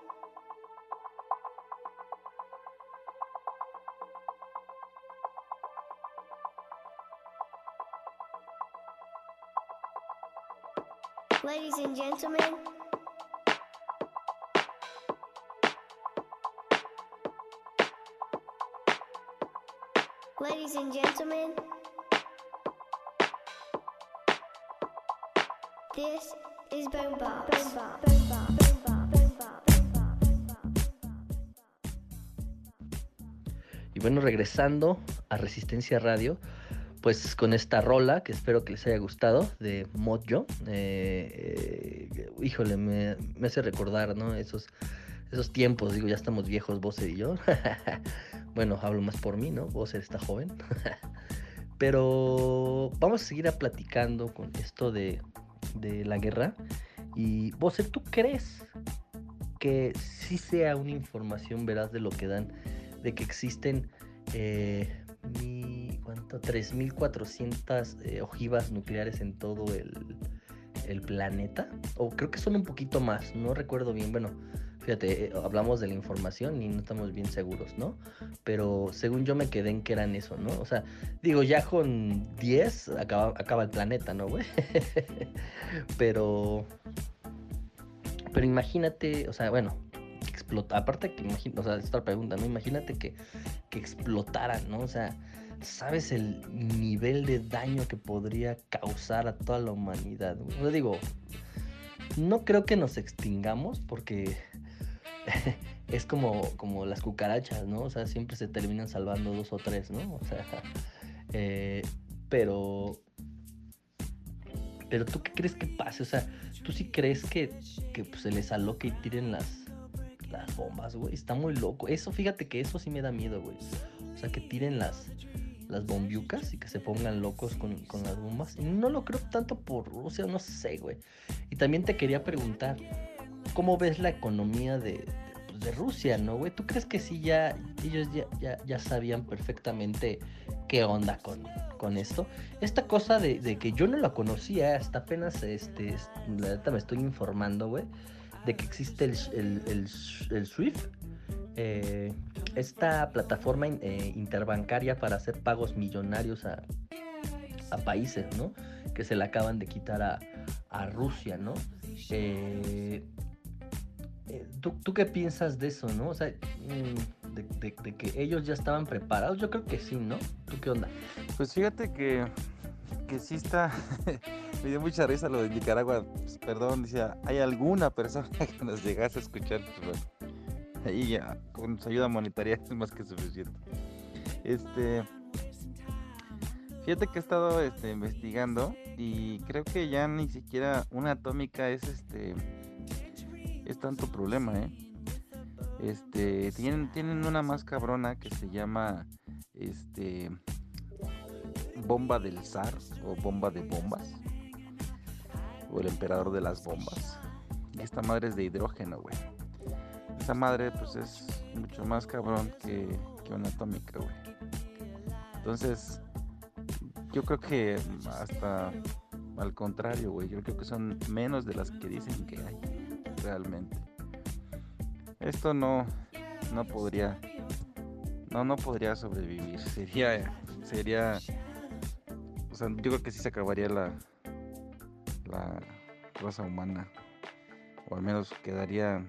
ladies and gentlemen, ladies and gentlemen, this is Boom Bar. Boom Bar. Boom Bar. Boom Bar. Boom Bar. Boom Bar. Boom Bar. Y bueno, regresando a Resistencia Radio, pues con esta rola que espero que les haya gustado de Mojo. Eh, eh, híjole, me, me hace recordar, ¿no? Esos, esos tiempos, digo, ya estamos viejos, Bowser y yo. Bueno, hablo más por mí, ¿no? Bowser está joven. Pero vamos a seguir a platicando con esto de, de la guerra. Y Bowser, ¿tú crees que sí sea una información veraz de lo que dan, de que existen eh, mi, ¿cuánto? tres mil cuatrocientas eh, ojivas nucleares en todo el, el planeta? O creo que son un poquito más, no recuerdo bien. Bueno, fíjate, eh, hablamos de la información y no estamos bien seguros, ¿no? Pero según yo me quedé en que eran eso, ¿no? O sea, digo, ya con diez acaba, acaba el planeta, ¿no, güey? Pero... Pero imagínate, o sea, bueno, que explota, aparte que imagínate, o sea, esta pregunta, ¿no? Imagínate que, que explotaran, ¿no? O sea, ¿sabes el nivel de daño que podría causar a toda la humanidad? Yo digo, no creo que nos extingamos porque es como, como las cucarachas, ¿no? O sea, siempre se terminan salvando dos o tres, ¿no? O sea, eh, pero... Pero ¿tú qué crees que pase? O sea, ¿tú sí crees que, que pues, se les aloque y tiren las, las bombas, güey? Está muy loco. Eso, fíjate que eso sí me da miedo, güey. O sea, que tiren las, las bombiucas y que se pongan locos con, con las bombas. Y no lo creo tanto por Rusia, no sé, güey. Y también te quería preguntar, ¿cómo ves la economía de, de, pues, de Rusia, no, güey? ¿Tú crees que sí ya ellos ya, ya, ya sabían perfectamente qué onda con, con esto? Esta cosa de, de que yo no la conocía, hasta apenas, este, la neta me estoy informando, güey, de que existe el, el, el, el SWIFT, eh, esta plataforma eh, interbancaria para hacer pagos millonarios a, a países, ¿no? Que se le acaban de quitar a, a Rusia, ¿no? Eh, eh, ¿tú, ¿Tú qué piensas de eso, no? O sea, mm, de, de, de que ellos ya estaban preparados, yo creo que sí, ¿no? ¿Tú qué onda? Pues fíjate que, que sí está, me dio mucha risa lo de Nicaragua, pues, perdón, decía, hay alguna persona que nos llegase a escuchar, pues bueno, ahí ya, con su ayuda monetaria es más que suficiente. Este, fíjate que he estado este, investigando y creo que ya ni siquiera una atómica es este, es tanto problema, ¿eh? Este, tienen, tienen una más cabrona que se llama, este... bomba del zar o bomba de bombas o el emperador de las bombas, y esta madre es de hidrógeno, güey. Esta madre pues es mucho más cabrón que, que una atómica, güey. Entonces yo creo que hasta al contrario, güey, yo creo que son menos de las que dicen que hay realmente. Esto no no podría no no podría sobrevivir, sería sería o sea, yo creo que sí se acabaría la, la raza humana, o al menos quedarían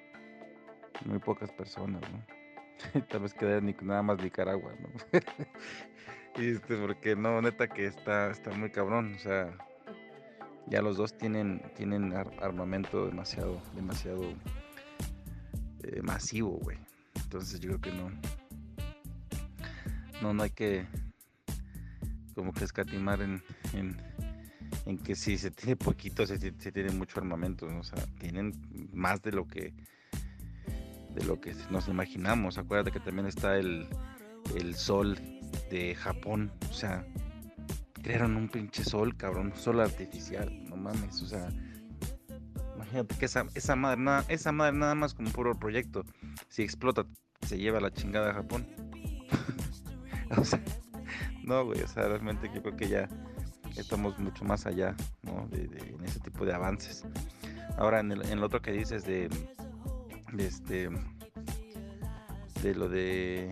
muy pocas personas, ¿no? Tal vez quedaría ni, nada más Nicaragua, ¿no? Y este, porque no, neta que está, está muy cabrón, o sea, ya los dos tienen, tienen ar- armamento demasiado, demasiado eh, masivo, güey. Entonces yo creo que no, no, no hay que como que escatimar en, en, en que si se tiene poquito, se, se tiene mucho armamento, ¿no? O sea, tienen más de lo que de lo que nos imaginamos. Acuérdate que también está el, el sol de Japón, o sea, crearon un pinche sol, cabrón, un sol artificial, no mames, o sea, imagínate que esa, esa madre nada, esa madre nada más como puro proyecto, si explota, se lleva la chingada a Japón. O sea, no, güey, o sea, realmente yo creo que ya estamos mucho más allá, ¿no? De, de, en ese tipo de avances. Ahora en el, en el otro que dices de, de este de lo de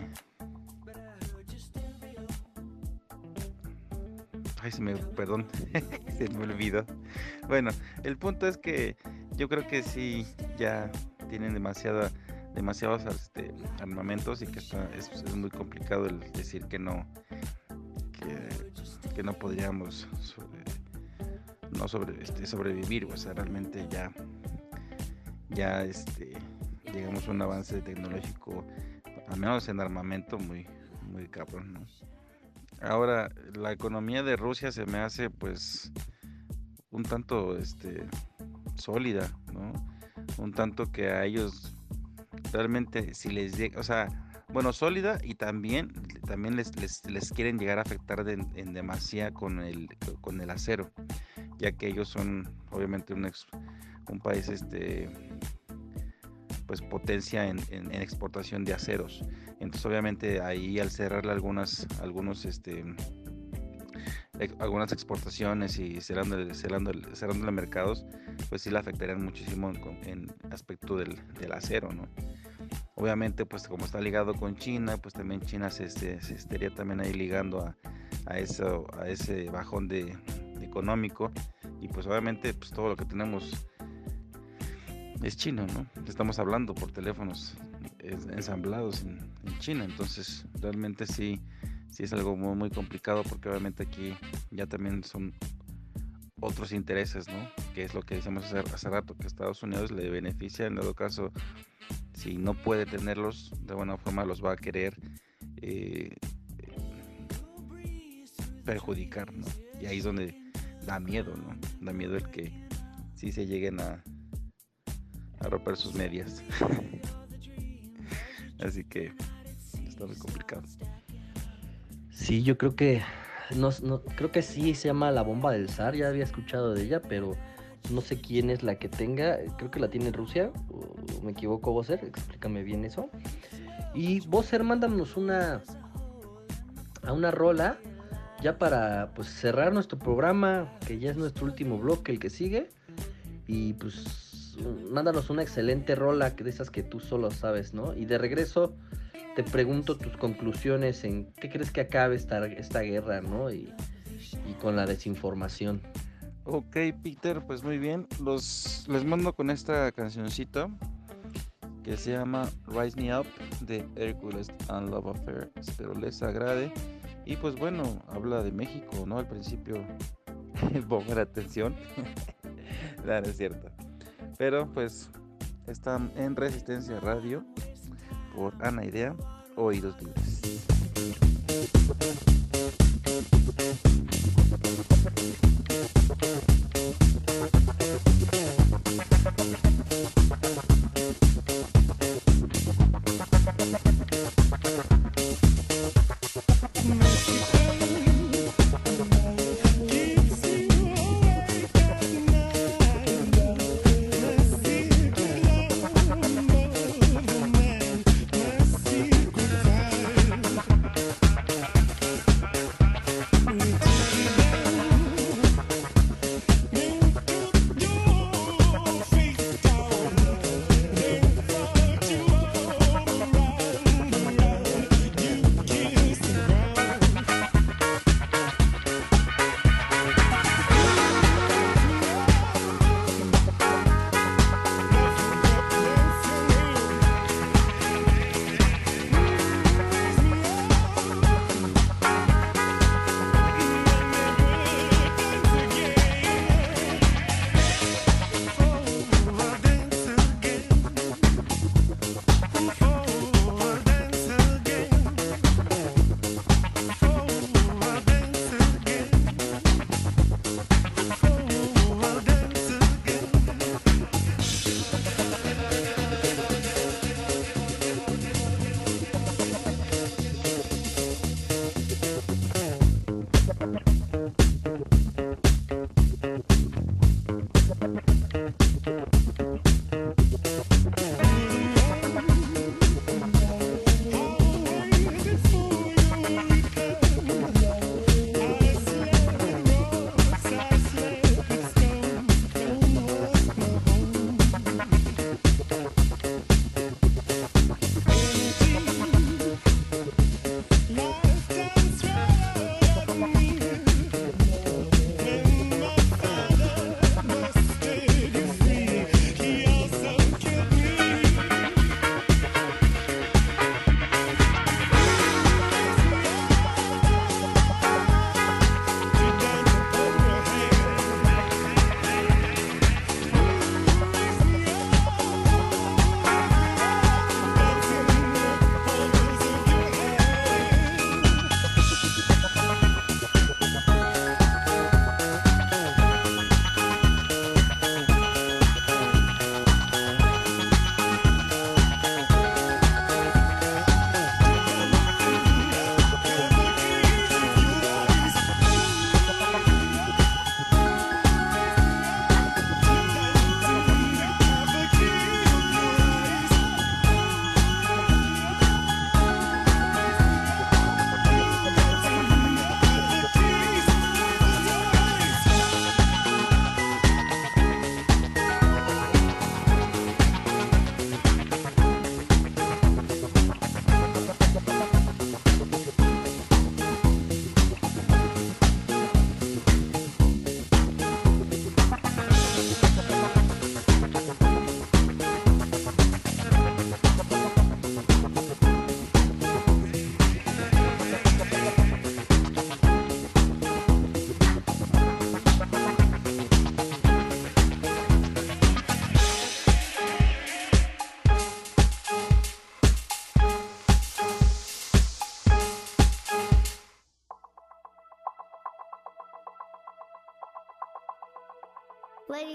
ay se me perdón se me olvidó. Bueno, el punto es que yo creo que sí ya tienen demasiada demasiados este, armamentos y que está, es, es muy complicado el decir que no que, que no podríamos sobre, no sobre este, sobrevivir, o sea, realmente ya ya este llegamos a un avance tecnológico, al menos en armamento, muy muy cabrón, ¿no? Ahora, la economía de Rusia se me hace pues un tanto este sólida, ¿no? Un tanto que a ellos realmente si les llega, o sea, bueno, sólida, y también también les, les, les quieren llegar a afectar de, en demasía con el con el acero, ya que ellos son obviamente un ex, un país este pues potencia en, en, en exportación de aceros. Entonces obviamente ahí al cerrarle algunas algunos este ex, algunas exportaciones y cerrando cerrando cerrando mercados, pues sí le afectarían muchísimo en, en aspecto del, del acero, ¿no? Obviamente pues como está ligado con China, pues también China se, se, se estaría también ahí ligando a, a eso, a ese bajón de, de económico, y pues obviamente pues todo lo que tenemos es chino, ¿no? Estamos hablando por teléfonos ensamblados en, en China, entonces realmente sí, sí es algo muy, muy complicado, porque obviamente aquí ya también son otros intereses, ¿no? Que es lo que decíamos hace, hace rato, que a Estados Unidos le beneficia, en todo caso, si no puede tenerlos, de buena forma los va a querer eh, perjudicar, ¿no? Y ahí es donde da miedo, ¿no? Da miedo el que sí se lleguen a a romper sus medias. Así que está muy complicado. Sí, yo creo que no, no creo que sí se llama la bomba del zar, ya había escuchado de ella, pero no sé quién es la que tenga, creo que la tiene Rusia, o me equivoco, Bosser, explícame bien eso. Y Bosser, mándanos una a una rola ya para pues cerrar nuestro programa, que ya es nuestro último bloque, el que sigue, y pues mándanos una excelente rola de esas que tú solo sabes, ¿no? Y de regreso te pregunto tus conclusiones en qué crees que acabe esta, esta guerra, ¿no? Y, y con la desinformación. Ok, Peter, pues muy bien. Los, les mando con esta cancioncita que se llama Rise Me Up de Hercules and Love Affair. Espero les agrade. Y pues bueno, habla de México, ¿no? Al principio pongan atención. No, no es cierto. Pero pues están en Resistencia Radio por Ana Idea, Oídos Libres. Secret fire.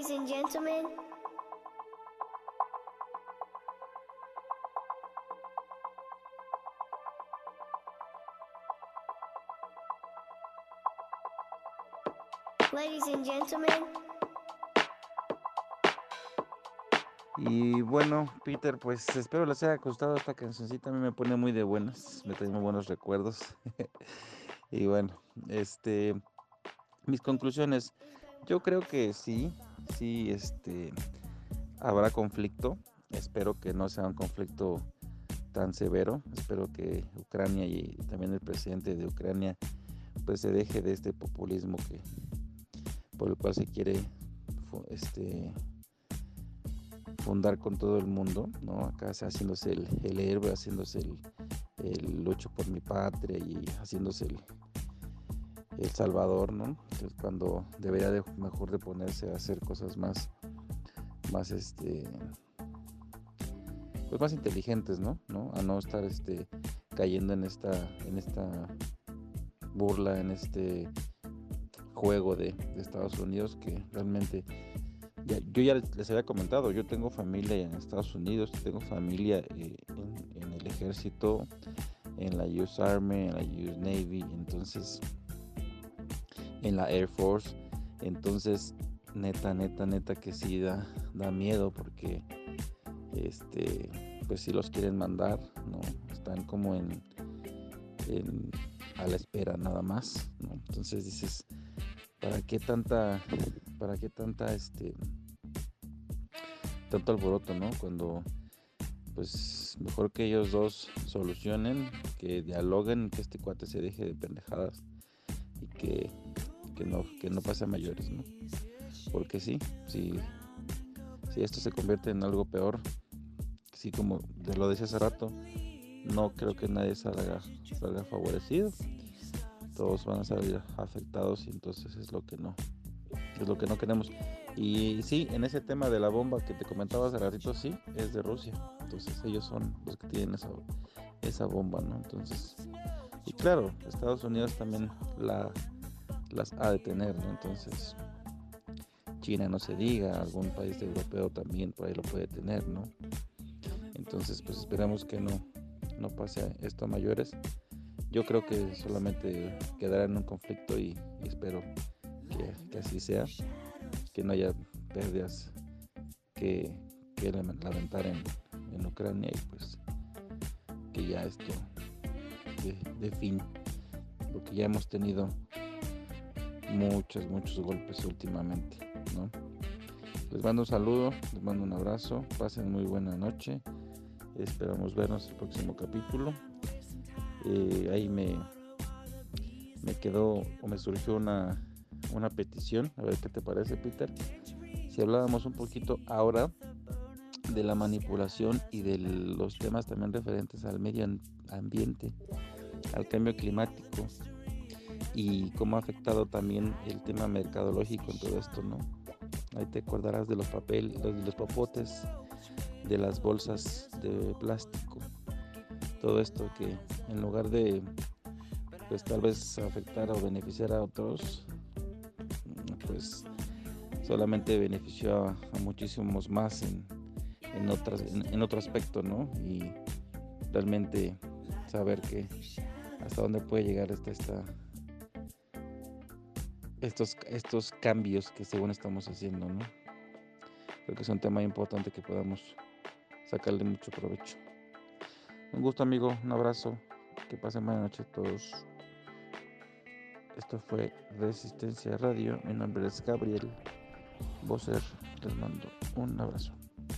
Ladies and gentlemen, ladies and gentlemen, Y bueno, Peter, pues espero les haya gustado esta cancioncita. A mí me pone muy de buenas, me trae muy buenos recuerdos. Y bueno, este, mis conclusiones. Yo creo que sí, sí, este, habrá conflicto. Espero que no sea un conflicto tan severo. Espero que Ucrania y también el presidente de Ucrania pues se deje de este populismo que por el cual se quiere fu- este fundar con todo el mundo, ¿no? Acá haciéndose el, el héroe, haciéndose el, el lucho por mi patria y haciéndose el, el salvador, ¿no? Entonces, cuando debería de mejor de ponerse a hacer cosas más, más este, pues más inteligentes, ¿no? ¿No? A no estar este cayendo en esta, en esta burla, en este juego de, de Estados Unidos que realmente ya, yo ya les había comentado, yo tengo familia en Estados Unidos, tengo familia eh, en, en el ejército, en la U S Army, en la U S Navy, entonces en la Air Force, entonces neta, neta, neta que sí da, da miedo porque este, pues sí los quieren mandar, ¿no? Están como en, en a la espera nada más, ¿no? Entonces dices, ¿para qué tanta, para qué tanta este tanto alboroto, ¿no? Cuando pues mejor que ellos dos solucionen, que dialoguen, que este cuate se deje de pendejadas y que, que no, que no pase a mayores, ¿no? Porque sí, si, si esto se convierte en algo peor, sí, como te lo decía hace rato, no creo que nadie salga, salga favorecido. Todos van a salir afectados y entonces es lo que no, es lo que no queremos. Y sí, en ese tema de la bomba que te comentaba hace ratito, sí, es de Rusia. Entonces ellos son los que tienen esa, esa bomba, ¿no? Entonces, y claro, Estados Unidos también la, las ha de tener, ¿no? Entonces, China no se diga, algún país europeo también por ahí lo puede tener, ¿no? Entonces, pues esperamos que no, no pase esto a mayores. Yo creo que solamente quedará en un conflicto y, y espero que, que así sea, que no haya pérdidas que, que lamentar en, en Ucrania y pues que ya esto de, de fin, porque ya hemos tenido muchos, muchos golpes últimamente, ¿no? Les mando un saludo, les mando un abrazo, pasen muy buena noche, esperamos vernos el próximo capítulo. Eh, ahí me, me quedó o me surgió una, una petición, a ver qué te parece, Peter, si hablábamos un poquito ahora de la manipulación y de los temas también referentes al medio ambiente, al cambio climático y cómo ha afectado también el tema mercadológico en todo esto, ¿no? Ahí te acordarás de los papeles, de los popotes, de las bolsas de plástico, todo esto que en lugar de pues tal vez afectar o beneficiar a otros, pues solamente benefició a, a muchísimos más en, en, otras, en, en otro aspecto, ¿no? Y realmente saber que hasta dónde puede llegar esta, esta, estos, estos cambios que según estamos haciendo, ¿no? Creo que es un tema importante que podamos sacarle mucho provecho. Un gusto, amigo, un abrazo, que pasen buena noche a todos. Esto fue Resistencia Radio, mi nombre es Gabriel Bosser, les mando un abrazo.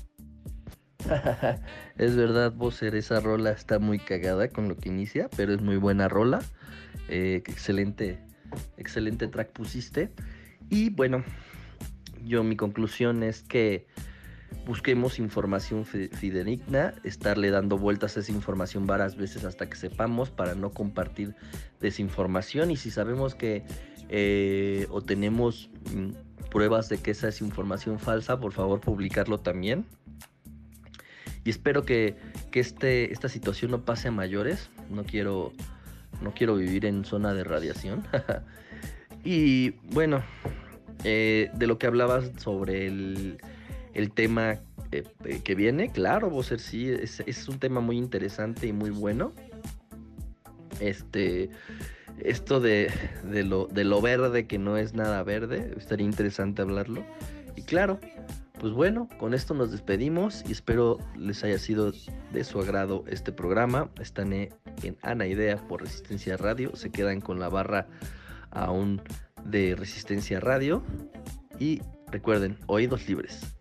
Es verdad, Bosser, esa rola está muy cagada con lo que inicia, pero es muy buena rola. Eh, excelente, excelente track pusiste. Y bueno, yo mi conclusión es que busquemos información fidedigna, estarle dando vueltas a esa información varias veces hasta que sepamos, para no compartir desinformación. Y si sabemos que eh, o tenemos mm, pruebas de que esa es información falsa, por favor publicarlo también. Y espero que, que este, esta situación no pase a mayores. No quiero, no quiero vivir en zona de radiación. Y bueno, Eh, de lo que hablabas sobre el, el tema eh, eh, que viene, claro, Bowser, sí, es, es un tema muy interesante y muy bueno. Este, esto de, de, lo, de lo verde que no es nada verde, estaría interesante hablarlo. Y claro, pues bueno, con esto nos despedimos y espero les haya sido de su agrado este programa. Están en Ana Idea por Resistencia Radio, se quedan con la barra aún de Resistencia Radio y recuerden, oídos libres.